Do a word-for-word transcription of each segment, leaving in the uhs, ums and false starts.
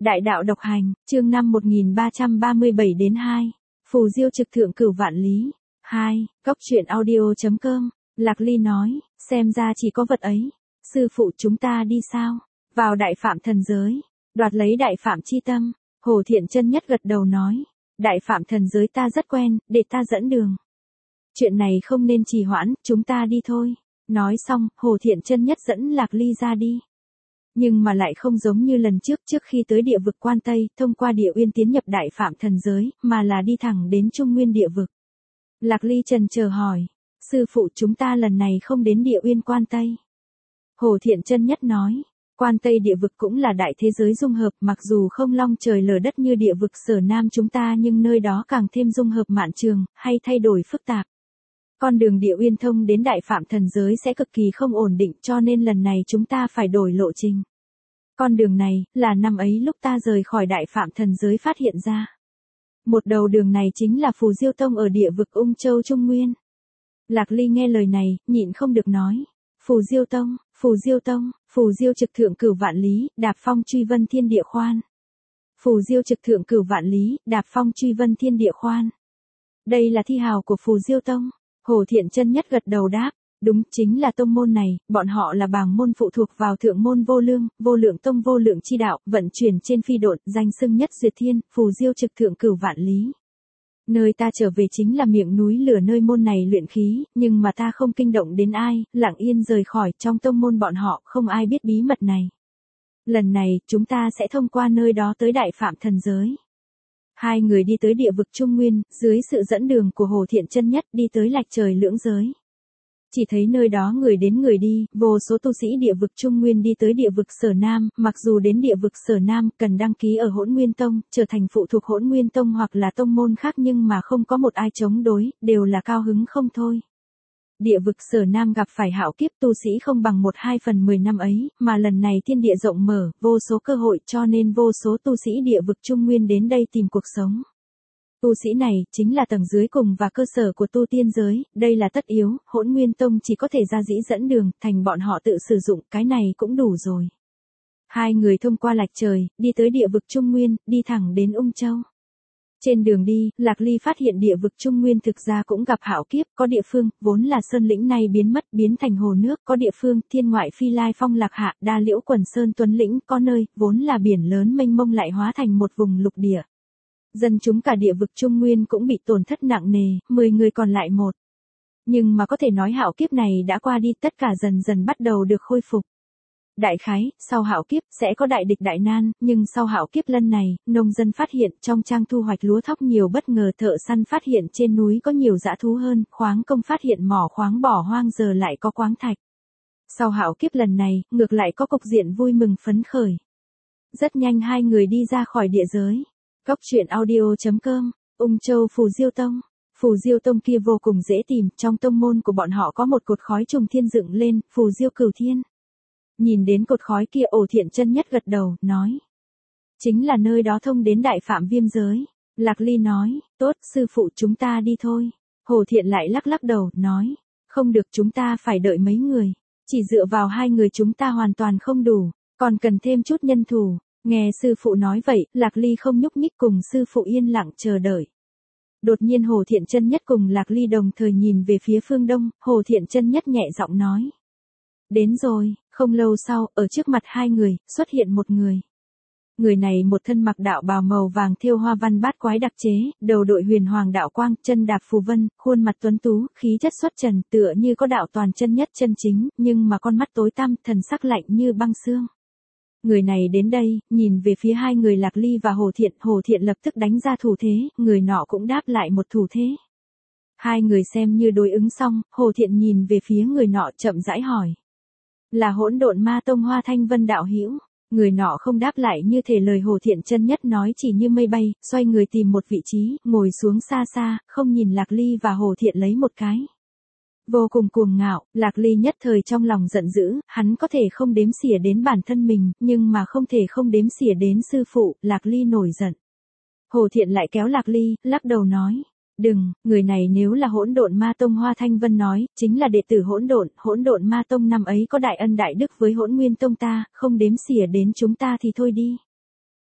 Đại đạo độc hành, chương năm một nghìn ba trăm ba mươi bảy đến hai. Phù diêu trực thượng cửu vạn lý. hai. Cốc truyện audio chấm com. Lạc Ly nói, xem ra chỉ có vật ấy. Sư phụ chúng ta đi sao? Vào đại phạm thần giới. Đoạt lấy đại phạm chi tâm. Hồ Thiện Chân Nhất gật đầu nói. Đại phạm thần giới ta rất quen, để ta dẫn đường. Chuyện này không nên trì hoãn, chúng ta đi thôi. Nói xong, Hồ Thiện Chân Nhất dẫn Lạc Ly ra đi. Nhưng mà lại không giống như lần trước trước khi tới địa vực Quan Tây, thông qua địa uyên tiến nhập đại phạm thần giới, mà là đi thẳng đến Trung Nguyên địa vực. Lạc Ly trần chờ hỏi, sư phụ chúng ta lần này không đến địa uyên Quan Tây. Hồ Thiện Chân Nhất nói, Quan Tây địa vực cũng là đại thế giới dung hợp, mặc dù không long trời lở đất như địa vực Sở Nam chúng ta nhưng nơi đó càng thêm dung hợp mạn trường, hay thay đổi phức tạp. Con đường địa uyên thông đến đại phạm thần giới sẽ cực kỳ không ổn định, cho nên lần này chúng ta phải đổi lộ trình. Con đường này, là năm ấy lúc ta rời khỏi đại phạm thần giới phát hiện ra. Một đầu đường này chính là Phù Diêu Tông ở địa vực Ung Châu Trung Nguyên. Lạc Ly nghe lời này, nhịn không được nói. Phù Diêu Tông, Phù Diêu Tông, Phù Diêu trực thượng cửu vạn lý, đạp phong truy vân thiên địa khoan. Phù Diêu trực thượng cửu vạn lý, đạp phong truy vân thiên địa khoan. Đây là thi hào của Phù Diêu Tông. Hồ Thiện Chân Nhất gật đầu đáp, đúng chính là tông môn này, bọn họ là bảng môn phụ thuộc vào thượng môn vô lương, vô lượng tông vô lượng chi đạo, vận chuyển trên phi độn, danh xưng nhất duyệt thiên, Phù Diêu trực thượng cửu vạn lý. Nơi ta trở về chính là miệng núi lửa nơi môn này luyện khí, nhưng mà ta không kinh động đến ai, lặng yên rời khỏi, trong tông môn bọn họ không ai biết bí mật này. Lần này, chúng ta sẽ thông qua nơi đó tới đại phạm thần giới. Hai người đi tới địa vực Trung Nguyên, dưới sự dẫn đường của Hồ Thiện Chân Nhất đi tới lạch trời lưỡng giới. Chỉ thấy nơi đó người đến người đi, vô số tu sĩ địa vực Trung Nguyên đi tới địa vực Sở Nam, mặc dù đến địa vực Sở Nam cần đăng ký ở Hỗn Nguyên Tông, trở thành phụ thuộc Hỗn Nguyên Tông hoặc là tông môn khác nhưng mà không có một ai chống đối, đều là cao hứng không thôi. Địa vực Sở Nam gặp phải hạo kiếp tu sĩ không bằng một hai phần mười năm ấy, mà lần này thiên địa rộng mở, vô số cơ hội cho nên vô số tu sĩ địa vực Trung Nguyên đến đây tìm cuộc sống. Tu sĩ này, chính là tầng dưới cùng và cơ sở của tu tiên giới, đây là tất yếu, Hỗn Nguyên Tông chỉ có thể ra dĩ dẫn đường, thành bọn họ tự sử dụng, cái này cũng đủ rồi. Hai người thông qua lạch trời, đi tới địa vực Trung Nguyên, đi thẳng đến Ung Châu. Trên đường đi, Lạc Ly phát hiện địa vực Trung Nguyên thực ra cũng gặp hạo kiếp, có địa phương, vốn là sơn lĩnh này biến mất, biến thành hồ nước, có địa phương, thiên ngoại phi lai phong lạc hạ, đa liễu quần sơn tuấn lĩnh, có nơi, vốn là biển lớn mênh mông lại hóa thành một vùng lục địa. Dân chúng cả địa vực Trung Nguyên cũng bị tổn thất nặng nề, mười người còn lại một. Nhưng mà có thể nói hạo kiếp này đã qua đi, tất cả dần dần bắt đầu được khôi phục. Đại khái, sau hạo kiếp sẽ có đại địch đại nan, nhưng sau hạo kiếp lần này, nông dân phát hiện trong trang thu hoạch lúa thóc nhiều bất ngờ, thợ săn phát hiện trên núi có nhiều dã thú hơn, khoáng công phát hiện mỏ khoáng bỏ hoang giờ lại có khoáng thạch. Sau hạo kiếp lần này, ngược lại có cục diện vui mừng phấn khởi. Rất nhanh hai người đi ra khỏi địa giới. Cốc truyện audio chấm com, Ung Châu Phù Diêu Tông. Phù Diêu Tông kia vô cùng dễ tìm, trong tông môn của bọn họ có một cột khói trùng thiên dựng lên, Phù Diêu Cửu Thiên. Nhìn đến cột khói kia, Hồ Thiện Chân Nhất gật đầu, nói. Chính là nơi đó thông đến đại phạm viêm giới. Lạc Ly nói, tốt, sư phụ chúng ta đi thôi. Hồ Thiện lại lắc lắc đầu, nói. Không được, chúng ta phải đợi mấy người. Chỉ dựa vào hai người chúng ta hoàn toàn không đủ, còn cần thêm chút nhân thủ. Nghe sư phụ nói vậy, Lạc Ly không nhúc nhích cùng sư phụ yên lặng chờ đợi. Đột nhiên Hồ Thiện Chân Nhất cùng Lạc Ly đồng thời nhìn về phía phương đông, Hồ Thiện Chân Nhất nhẹ giọng nói. Đến rồi, không lâu sau, ở trước mặt hai người, xuất hiện một người. Người này một thân mặc đạo bào màu vàng thêu hoa văn bát quái đặc chế, đầu đội huyền hoàng đạo quang, chân đạp phù vân, khuôn mặt tuấn tú, khí chất xuất trần, tựa như có đạo toàn chân nhất chân chính, nhưng mà con mắt tối tăm, thần sắc lạnh như băng xương. Người này đến đây, nhìn về phía hai người Lạc Ly và Hồ Thiện, Hồ Thiện lập tức đánh ra thủ thế, người nọ cũng đáp lại một thủ thế. Hai người xem như đối ứng xong, Hồ Thiện nhìn về phía người nọ chậm rãi hỏi. Là Hỗn Độn Ma Tông Hoa Thanh Vân đạo hữu. Người nọ không đáp lại như thể lời Hồ Thiện Chân Nhất nói chỉ như mây bay, xoay người tìm một vị trí, ngồi xuống xa xa, không nhìn Lạc Ly và Hồ Thiện lấy một cái. Vô cùng cuồng ngạo, Lạc Ly nhất thời trong lòng giận dữ, hắn có thể không đếm xỉa đến bản thân mình, nhưng mà không thể không đếm xỉa đến sư phụ, Lạc Ly nổi giận. Hồ Thiện lại kéo Lạc Ly, lắc đầu nói. Đừng, người này nếu là Hỗn Độn Ma Tông Hoa Thanh Vân nói, chính là đệ tử hỗn độn, Hỗn Độn Ma Tông năm ấy có đại ân đại đức với Hỗn Nguyên Tông ta, không đếm xỉa đến chúng ta thì thôi đi.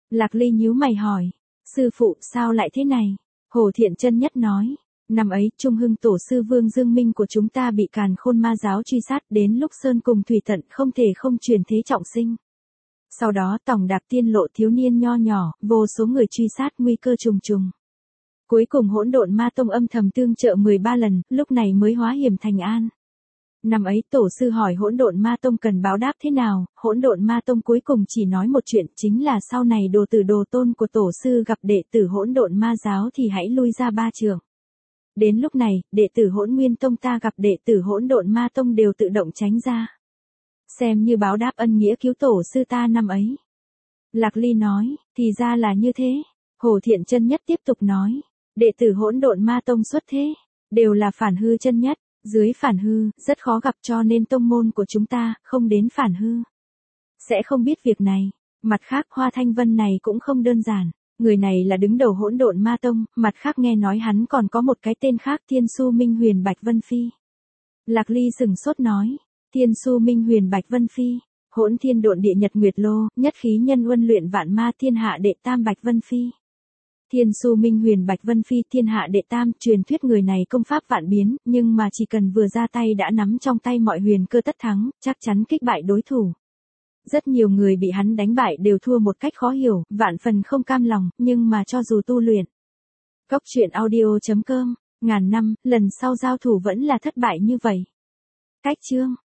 Lạc Ly nhíu mày hỏi, sư phụ sao lại thế này? Hồ Thiện Chân Nhất nói, năm ấy Trung Hưng tổ sư Vương Dương Minh của chúng ta bị Càn Khôn ma giáo truy sát, đến lúc sơn cùng thủy tận không thể không truyền thế trọng sinh. Sau đó Tòng Đạp tiên lộ thiếu niên nho nhỏ, vô số người truy sát nguy cơ trùng trùng. Cuối cùng Hỗn Độn Ma Tông âm thầm tương trợ mười ba lần, lúc này mới hóa hiểm thành an. Năm ấy tổ sư hỏi Hỗn Độn Ma Tông cần báo đáp thế nào, Hỗn Độn Ma Tông cuối cùng chỉ nói một chuyện, chính là sau này đồ tử đồ tôn của tổ sư gặp đệ tử Hỗn Độn Ma giáo thì hãy lui ra ba trường. Đến lúc này, đệ tử Hỗn Nguyên Tông ta gặp đệ tử Hỗn Độn Ma Tông đều tự động tránh ra. Xem như báo đáp ân nghĩa cứu tổ sư ta năm ấy. Lạc Ly nói, thì ra là như thế. Hồ Thiện Chân Nhất tiếp tục nói, đệ tử Hỗn Độn Ma Tông xuất thế, đều là phản hư chân nhất, dưới phản hư, rất khó gặp, cho nên tông môn của chúng ta, không đến phản hư. Sẽ không biết việc này. Mặt khác Hoa Thanh Vân này cũng không đơn giản. Người này là đứng đầu Hỗn Độn Ma Tông, mặt khác nghe nói hắn còn có một cái tên khác, Thiên Su Minh Huyền Bạch Vân Phi. Lạc Ly sừng sốt nói, Thiên Su Minh Huyền Bạch Vân Phi, Hỗn Thiên Độn Địa Nhật Nguyệt Lô, nhất khí nhân huân luyện vạn ma thiên hạ đệ tam Bạch Vân Phi. Thiên Su Minh Huyền Bạch Vân Phi thiên hạ đệ tam, truyền thuyết người này công pháp vạn biến, nhưng mà chỉ cần vừa ra tay đã nắm trong tay mọi huyền cơ tất thắng, chắc chắn kích bại đối thủ. Rất nhiều người bị hắn đánh bại đều thua một cách khó hiểu, vạn phần không cam lòng, nhưng mà cho dù tu luyện. Cốc truyện audio chấm com, ngàn năm, lần sau giao thủ vẫn là thất bại như vậy. Cách chương